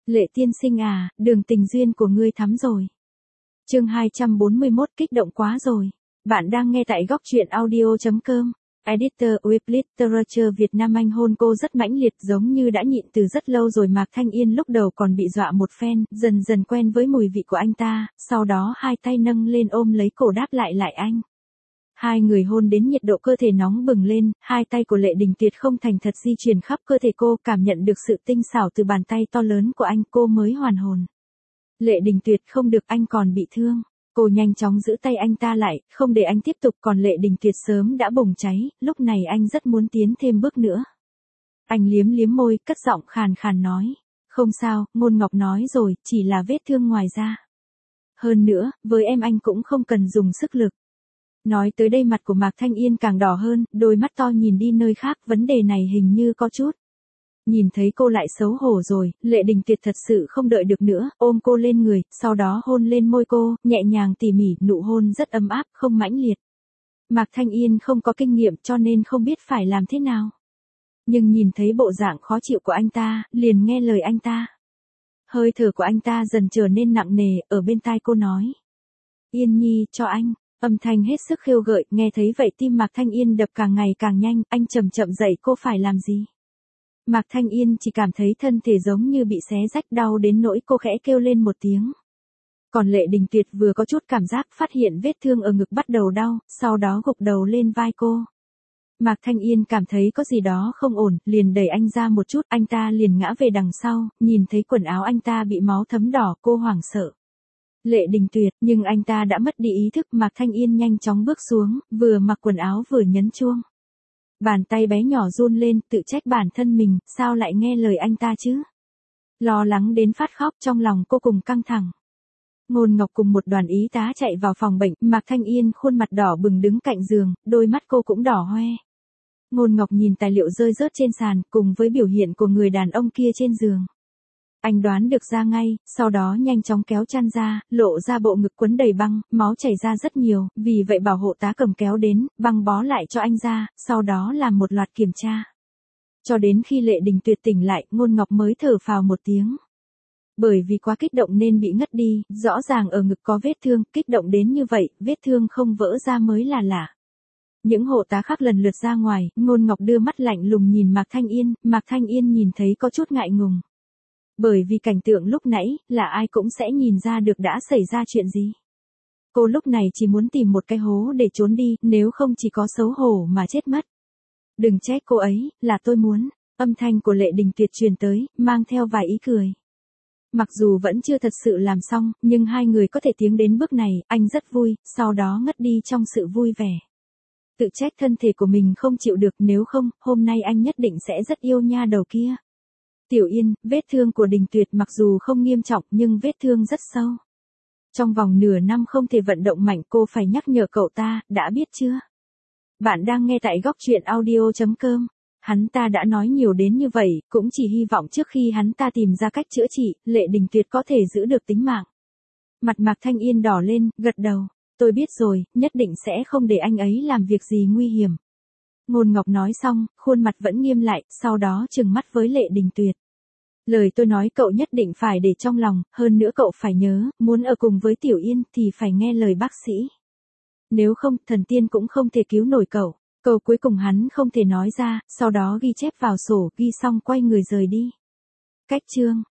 Lệ tiên sinh à, đường tình duyên của ngươi thắm rồi. Chương 241 kích động quá rồi. Bạn đang nghe tại góc truyện audio.com. Editor with Literature Việt Nam. Anh hôn cô rất mãnh liệt, giống như đã nhịn từ rất lâu rồi. Mạc Thanh Yên lúc đầu còn bị dọa một phen, dần dần quen với mùi vị của anh ta, sau đó hai tay nâng lên ôm lấy cổ đáp lại anh. Hai người hôn đến nhiệt độ cơ thể nóng bừng lên, hai tay của Lệ Đình Tuyệt không thành thật di chuyển khắp cơ thể cô, cảm nhận được sự tinh xảo từ bàn tay to lớn của anh, cô mới hoàn hồn. Lệ Đình Tuyệt không được, anh còn bị thương. Cô nhanh chóng giữ tay anh ta lại, không để anh tiếp tục, còn Lệ Đình Tuyệt sớm đã bùng cháy, lúc này anh rất muốn tiến thêm bước nữa. Anh liếm liếm môi, cất giọng khàn khàn nói. Không sao, Ngôn Ngọc nói rồi, chỉ là vết thương ngoài da. Hơn nữa, với em anh cũng không cần dùng sức lực. Nói tới đây mặt của Mạc Thanh Yên càng đỏ hơn, đôi mắt to nhìn đi nơi khác, vấn đề này hình như có chút. Nhìn thấy cô lại xấu hổ rồi, Lệ Đình Tuyệt thật sự không đợi được nữa, ôm cô lên người, sau đó hôn lên môi cô, nhẹ nhàng tỉ mỉ, nụ hôn rất ấm áp, không mãnh liệt. Mạc Thanh Yên không có kinh nghiệm cho nên không biết phải làm thế nào. Nhưng nhìn thấy bộ dạng khó chịu của anh ta, liền nghe lời anh ta. Hơi thở của anh ta dần trở nên nặng nề, ở bên tai cô nói. Yên Nhi, cho anh. Âm thanh hết sức khiêu gợi, nghe thấy vậy tim Mạc Thanh Yên đập càng ngày càng nhanh, anh chậm chậm dậy, cô phải làm gì? Mạc Thanh Yên chỉ cảm thấy thân thể giống như bị xé rách, đau đến nỗi cô khẽ kêu lên một tiếng. Còn Lệ Đình Tuyệt vừa có chút cảm giác phát hiện vết thương ở ngực bắt đầu đau, sau đó gục đầu lên vai cô. Mạc Thanh Yên cảm thấy có gì đó không ổn, liền đẩy anh ra một chút, anh ta liền ngã về đằng sau, nhìn thấy quần áo anh ta bị máu thấm đỏ, cô hoảng sợ. Lệ Đình Tuyệt, nhưng anh ta đã mất đi ý thức. Mạc Thanh Yên nhanh chóng bước xuống, vừa mặc quần áo vừa nhấn chuông. Bàn tay bé nhỏ run lên, tự trách bản thân mình, sao lại nghe lời anh ta chứ? Lo lắng đến phát khóc, trong lòng cô cùng căng thẳng. Ngôn Ngọc cùng một đoàn y tá chạy vào phòng bệnh, Mạc Thanh Yên khuôn mặt đỏ bừng đứng cạnh giường, đôi mắt cô cũng đỏ hoe. Ngôn Ngọc nhìn tài liệu rơi rớt trên sàn, cùng với biểu hiện của người đàn ông kia trên giường. Anh đoán được ra ngay, sau đó nhanh chóng kéo chăn ra, lộ ra bộ ngực quấn đầy băng, máu chảy ra rất nhiều, vì vậy bảo hộ tá cầm kéo đến, băng bó lại cho anh ra, sau đó làm một loạt kiểm tra. Cho đến khi Lệ Đình Tuyệt tỉnh lại, Ngôn Ngọc mới thở phào một tiếng. Bởi vì quá kích động nên bị ngất đi, rõ ràng ở ngực có vết thương, kích động đến như vậy, vết thương không vỡ ra mới là lạ. Những hộ tá khác lần lượt ra ngoài, Ngôn Ngọc đưa mắt lạnh lùng nhìn Mạc Thanh Yên nhìn thấy có chút ngại ngùng. Bởi vì cảnh tượng lúc nãy, là ai cũng sẽ nhìn ra được đã xảy ra chuyện gì. Cô lúc này chỉ muốn tìm một cái hố để trốn đi, nếu không chỉ có xấu hổ mà chết mất. Đừng trách cô ấy, là tôi muốn. Âm thanh của Lệ Đình Tuyệt truyền tới, mang theo vài ý cười. Mặc dù vẫn chưa thật sự làm xong, nhưng hai người có thể tiến đến bước này, anh rất vui, sau đó ngất đi trong sự vui vẻ. Tự trách thân thể của mình không chịu được, nếu không, hôm nay anh nhất định sẽ rất yêu nha đầu kia. Tiểu Yên, vết thương của Đình Tuyệt mặc dù không nghiêm trọng nhưng vết thương rất sâu. Trong vòng nửa năm không thể vận động mạnh, cô phải nhắc nhở cậu ta, đã biết chưa? Bạn đang nghe tại góc truyện audio.com. Hắn ta đã nói nhiều đến như vậy, cũng chỉ hy vọng trước khi hắn ta tìm ra cách chữa trị, Lệ Đình Tuyệt có thể giữ được tính mạng. Mặt Mạc Thanh Yên đỏ lên, gật đầu. Tôi biết rồi, nhất định sẽ không để anh ấy làm việc gì nguy hiểm. Ngôn Ngọc nói xong, khuôn mặt vẫn nghiêm lại, sau đó trừng mắt với Lệ Đình Tuyệt. Lời tôi nói cậu nhất định phải để trong lòng, hơn nữa cậu phải nhớ, muốn ở cùng với Tiểu Yên thì phải nghe lời bác sĩ. Nếu không, thần tiên cũng không thể cứu nổi cậu. Câu cuối cùng hắn không thể nói ra, sau đó ghi chép vào sổ, ghi xong quay người rời đi. Cách chương